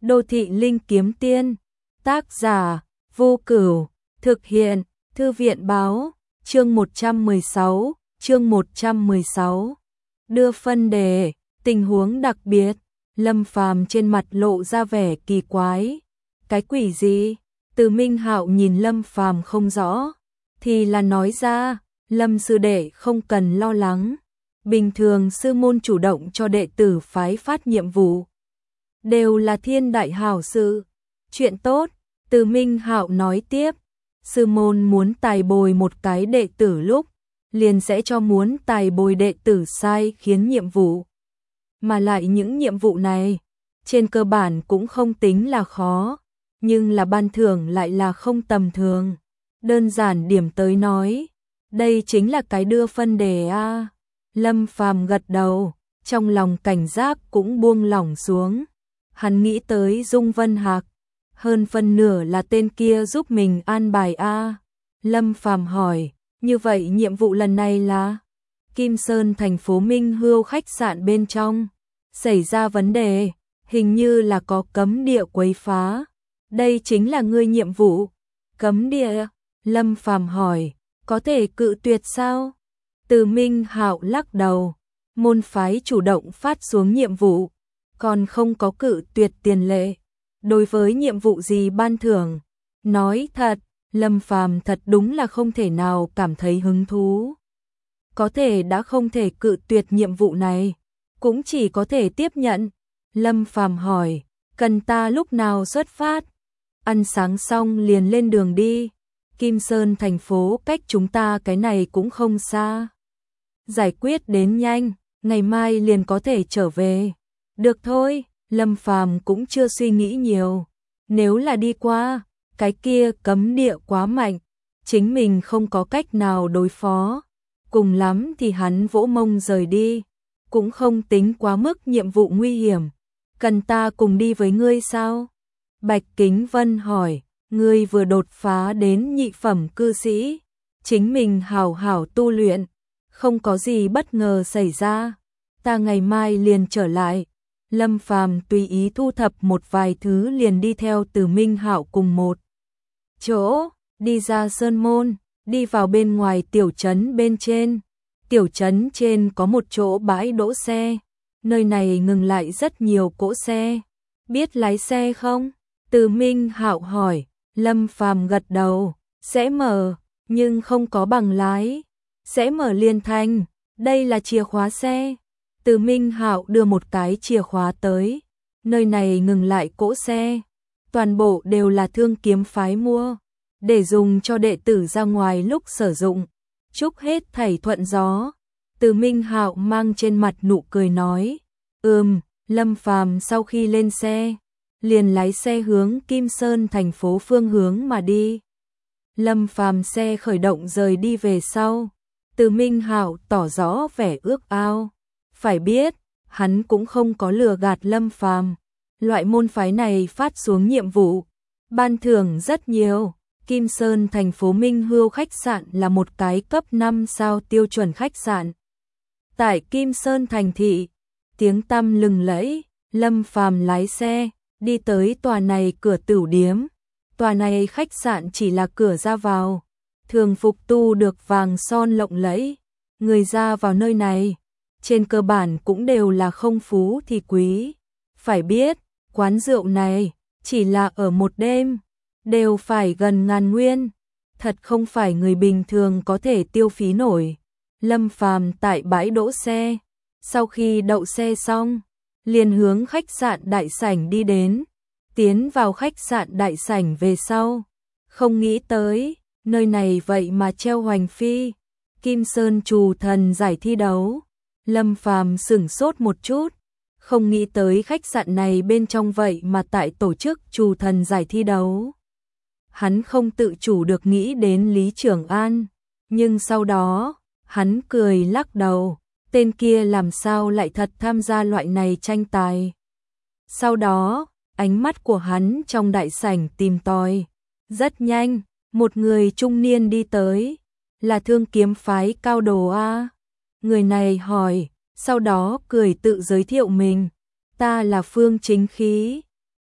Đô thị linh kiếm tiên. Tác giả Vô Cửu. Thực hiện Thư viện báo. Chương 116. Đưa phân đề. Tình huống đặc biệt. Lâm Phàm trên mặt lộ ra vẻ kỳ quái. Cái quỷ gì? Từ Minh Hạo nhìn Lâm Phàm không rõ, thì là nói ra, Lâm sư đệ không cần lo lắng. Bình thường sư môn chủ động cho đệ tử phái phát nhiệm vụ, đều là thiên đại hảo sự, chuyện tốt. Từ Minh Hạo nói tiếp, sư môn muốn tài bồi một cái đệ tử lúc, liền sẽ cho muốn tài bồi đệ tử sai khiến nhiệm vụ. Mà lại những nhiệm vụ này, trên cơ bản cũng không tính là khó, nhưng là ban thưởng lại là không tầm thường. Đơn giản điểm tới nói, đây chính là cái đưa phân đề a. Lâm Phàm gật đầu, trong lòng cảnh giác cũng buông lỏng xuống. Hắn nghĩ tới Dung Vân Hạc, hơn phân nửa là tên kia giúp mình an bài a. Lâm Phàm hỏi, như vậy nhiệm vụ lần này là Kim Sơn thành phố Minh Hưu khách sạn bên trong xảy ra vấn đề, hình như là có cấm địa quấy phá. Đây chính là ngươi nhiệm vụ. Cấm địa? Lâm Phàm hỏi, có thể cự tuyệt sao? Từ Minh Hạo lắc đầu, môn phái chủ động phát xuống nhiệm vụ, còn không có cự tuyệt tiền lệ. Đối với nhiệm vụ gì ban thưởng, nói thật, Lâm Phàm thật đúng là không thể nào cảm thấy hứng thú. Có thể đã không thể cự tuyệt nhiệm vụ này, cũng chỉ có thể tiếp nhận. Lâm Phàm hỏi, cần ta lúc nào xuất phát? Ăn sáng xong liền lên đường đi. Kim Sơn thành phố cách chúng ta cái này cũng không xa. Giải quyết đến nhanh, ngày mai liền có thể trở về. Được thôi, Lâm Phàm cũng chưa suy nghĩ nhiều. Nếu là đi qua, cái kia cấm địa quá mạnh, chính mình không có cách nào đối phó. Cùng lắm thì hắn vỗ mông rời đi, cũng không tính quá mức nhiệm vụ nguy hiểm. Cần ta cùng đi với ngươi sao? Bạch Kính Vân hỏi, ngươi vừa đột phá đến nhị phẩm cư sĩ, chính mình hảo hảo tu luyện, không có gì bất ngờ xảy ra, ta ngày mai liền trở lại. Lâm Phàm tùy ý thu thập một vài thứ liền đi theo Từ Minh Hạo cùng một chỗ, đi ra sơn môn, đi vào bên ngoài tiểu trấn bên trên. Tiểu trấn trên có một chỗ bãi đỗ xe, nơi này ngừng lại rất nhiều cỗ xe. Biết lái xe không? Từ Minh Hạo hỏi. Lâm Phàm gật đầu, sẽ mở, nhưng không có bằng lái. Sẽ mở liền thành, đây là chìa khóa xe. Từ Minh Hạo đưa một cái chìa khóa tới. Nơi này ngừng lại cỗ xe, toàn bộ đều là Thương Kiếm phái mua, để dùng cho đệ tử ra ngoài lúc sử dụng. Chúc hết thảy thuận gió. Từ Minh Hạo mang trên mặt nụ cười nói, Lâm Phàm sau khi lên xe, liền lái xe hướng Kim Sơn thành phố phương hướng mà đi. Lâm Phàm xe khởi động rời đi về sau, Từ Minh Hạo tỏ rõ vẻ ước ao. Phải biết, hắn cũng không có lừa gạt Lâm Phàm. Loại môn phái này phát xuống nhiệm vụ, ban thưởng rất nhiều. Kim Sơn thành phố Minh Hưu khách sạn là một cái cấp 5 sao tiêu chuẩn khách sạn tại Kim Sơn thành thị, tiếng tăm lừng lẫy. Lâm Phàm lái xe đi tới tòa này cửa tửu điếm. Tòa này khách sạn chỉ là cửa ra vào, thường phục tu được vàng son lộng lẫy. Người ra vào nơi này, trên cơ bản cũng đều là không phú thì quý. Phải biết, quán rượu này, chỉ là ở một đêm, đều phải gần ngàn nguyên. Thật không phải người bình thường có thể tiêu phí nổi. Lâm Phàm tại bãi đỗ xe, sau khi đậu xe xong, liền hướng khách sạn đại sảnh đi đến. Tiến vào khách sạn đại sảnh về sau, không nghĩ tới, nơi này vậy mà treo hoành phi, Kim Sơn Trù Thần giải thi đấu. Lâm Phàm sửng sốt một chút, không nghĩ tới khách sạn này bên trong vậy mà tại tổ chức Trù Thần giải thi đấu. Hắn không tự chủ được nghĩ đến Lý Trường An, nhưng sau đó, hắn cười lắc đầu, tên kia làm sao lại thật tham gia loại này tranh tài. Sau đó, ánh mắt của hắn trong đại sảnh tìm tòi. Rất nhanh, một người trung niên đi tới, là Thương Kiếm phái cao đồ a. Người này hỏi, sau đó cười tự giới thiệu mình, ta là Phương Chính Khí.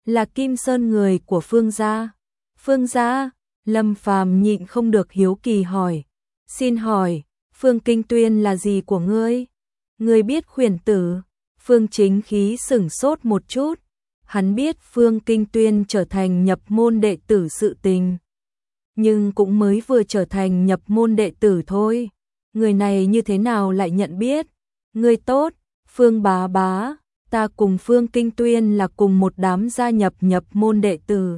là Kim Sơn người của Phương gia. Phương gia? Lâm Phàm nhịn không được hiếu kỳ hỏi. Xin hỏi, Phương Kinh Tuyên là gì của ngươi? Ngươi biết khuyển tử? Phương Chính Khí sửng sốt một chút. Hắn biết Phương Kinh Tuyên trở thành nhập môn đệ tử sự tình. Nhưng cũng mới vừa trở thành nhập môn đệ tử thôi. Người này như thế nào lại nhận biết? Ngươi tốt, Phương bá bá, ta cùng Phương Kinh Tuyên là cùng một đám gia nhập nhập môn đệ tử.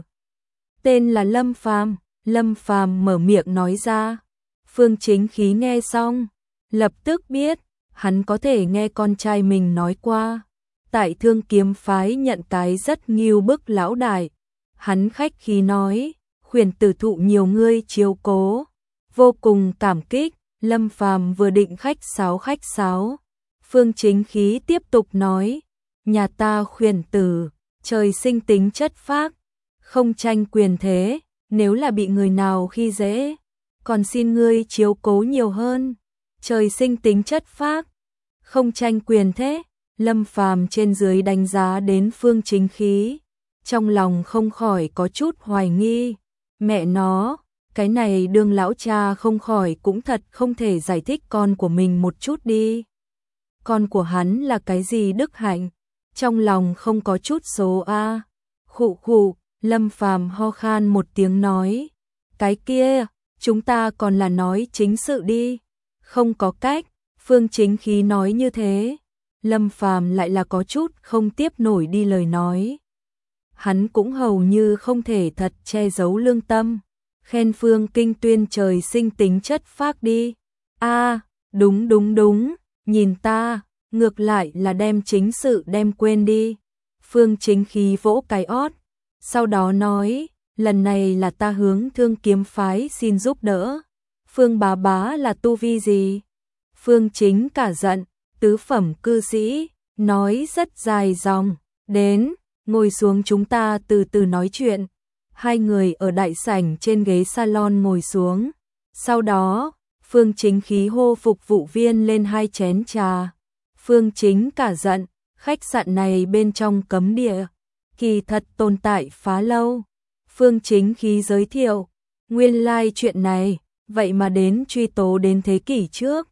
Tên là Lâm Phàm. Lâm Phàm mở miệng nói ra. Phương Chính Khí nghe xong, lập tức biết, hắn có thể nghe con trai mình nói qua. Tại Thương Kiếm phái nhận cái rất nghiêu bức lão đại. Hắn khách khí nói, khuyển tử thụ nhiều ngươi chiếu cố. Vô cùng cảm kích, Lâm Phàm vừa định khách sáo. Phương Chính Khí tiếp tục nói, nhà ta khuyển tử, trời sinh tính chất phác, không tranh quyền thế, nếu là bị người nào khi dễ, còn xin ngươi chiếu cố nhiều hơn. Trời sinh tính chất phác, không tranh quyền thế. Lâm Phàm trên dưới đánh giá đến Phương Chính Khí, trong lòng không khỏi có chút hoài nghi. Mẹ nó, cái này đương lão cha không khỏi cũng thật không thể giải thích con của mình một chút đi. Con của hắn là cái gì đức hạnh, trong lòng không có chút số a. Khụ khụ, Lâm Phàm ho khan một tiếng nói, cái kia, chúng ta còn là nói chính sự đi. Không có cách, Phương Chính Khí nói như thế, Lâm Phàm lại là có chút không tiếp nổi đi lời nói. Hắn cũng hầu như không thể thật che giấu lương tâm, khen Phương Kinh Tuyên trời sinh tính chất phác đi. A, đúng, nhìn ta, ngược lại là đem chính sự đem quên đi. Phương Chính Khí vỗ cái ót, sau đó nói, lần này là ta hướng Thương Kiếm phái xin giúp đỡ. Phương bá bá là tu vi gì? Phương Chính cả giận, tứ phẩm cư sĩ, nói rất dài dòng, đến, ngồi xuống chúng ta từ từ nói chuyện. Hai người ở đại sảnh trên ghế salon ngồi xuống, sau đó, Phương Chính Khí hô phục vụ viên lên 2 chén trà. Phương Chính cả giận, khách sạn này bên trong cấm địa, kỳ thật tồn tại phá lâu. Phương Chính Khí giới thiệu, nguyên lai chuyện này, vậy mà đến truy tố đến thế kỷ trước,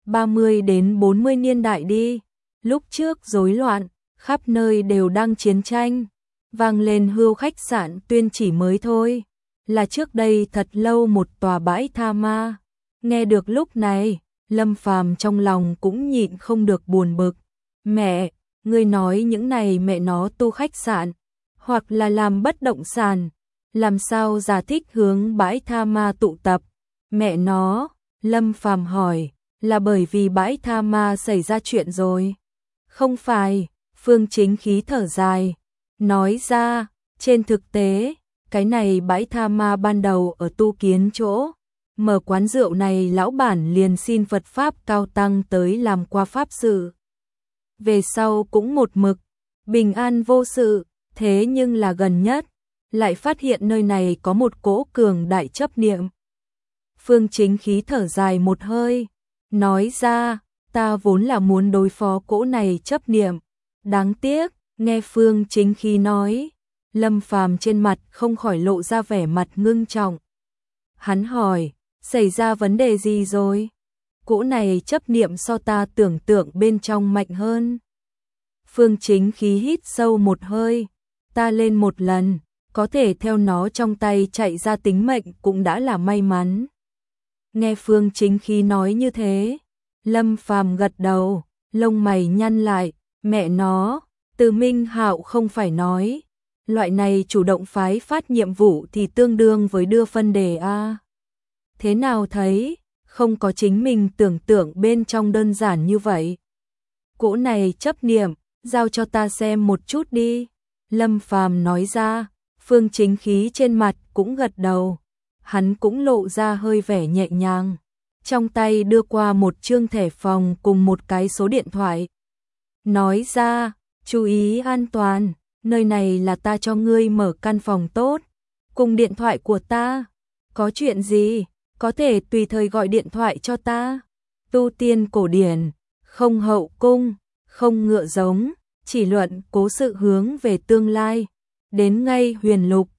30 đến 40 niên đại đi. Lúc trước rối loạn, khắp nơi đều đang chiến tranh, vang lên hưu khách sạn tuyên chỉ mới thôi, là trước đây thật lâu một tòa bãi tha ma. Nghe được lúc này, Lâm Phàm trong lòng cũng nhịn không được buồn bực. Mẹ, ngươi nói những này mẹ nó tu khách sạn, hoặc là làm bất động sản, làm sao giả thích hướng bãi tha ma tụ tập? Mẹ nó, Lâm Phàm hỏi, là bởi vì bãi tha ma xảy ra chuyện rồi? Không phải, Phương Chính Khí thở dài, nói ra, trên thực tế, cái này bãi tha ma ban đầu ở Tu Kiến chỗ, mở quán rượu này lão bản liền xin Phật Pháp cao tăng tới làm qua pháp sự. Về sau cũng một mực, bình an vô sự, thế nhưng là gần nhất, lại phát hiện nơi này có một cỗ cường đại chấp niệm. Phương Chính Khí thở dài một hơi, nói ra, ta vốn là muốn đối phó cỗ này chấp niệm, đáng tiếc, nghe Phương Chính Khí nói, Lâm Phàm trên mặt không khỏi lộ ra vẻ mặt ngưng trọng. Hắn hỏi, xảy ra vấn đề gì rồi? Cỗ này chấp niệm so ta tưởng tượng bên trong mạnh hơn. Phương Chính Khí hít sâu một hơi, ta lên một lần, có thể theo nó trong tay chạy ra tính mệnh cũng đã là may mắn. Nghe Phương Chính Khí nói như thế, Lâm Phàm gật đầu, lông mày nhăn lại, mẹ nó, Từ Minh Hạo không phải nói, loại này chủ động phái phát nhiệm vụ thì tương đương với đưa phân đề a. Thế nào thấy, không có chính mình tưởng tượng bên trong đơn giản như vậy. Cỗ này chấp niệm, giao cho ta xem một chút đi. Lâm Phàm nói ra, Phương Chính Khí trên mặt cũng gật đầu. Hắn cũng lộ ra hơi vẻ nhẹ nhàng. Trong tay đưa qua một chương thẻ phòng cùng một cái số điện thoại. Nói ra, chú ý an toàn, nơi này là ta cho ngươi mở căn phòng tốt. Cùng điện thoại của ta, có chuyện gì, có thể tùy thời gọi điện thoại cho ta. Tu tiên cổ điển, không hậu cung, không ngựa giống, chỉ luận cố sự hướng về tương lai. đến ngay Huyền Lục,